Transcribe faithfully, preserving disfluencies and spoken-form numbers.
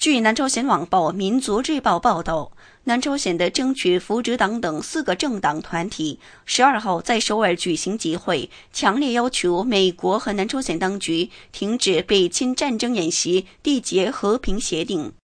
据南朝鲜网报《民族日报》报道，南朝鲜的争取扶植党等四个政党团体十二号在首尔举行集会，强烈要求美国和南朝鲜当局停止北侵战争演习，缔结和平协定。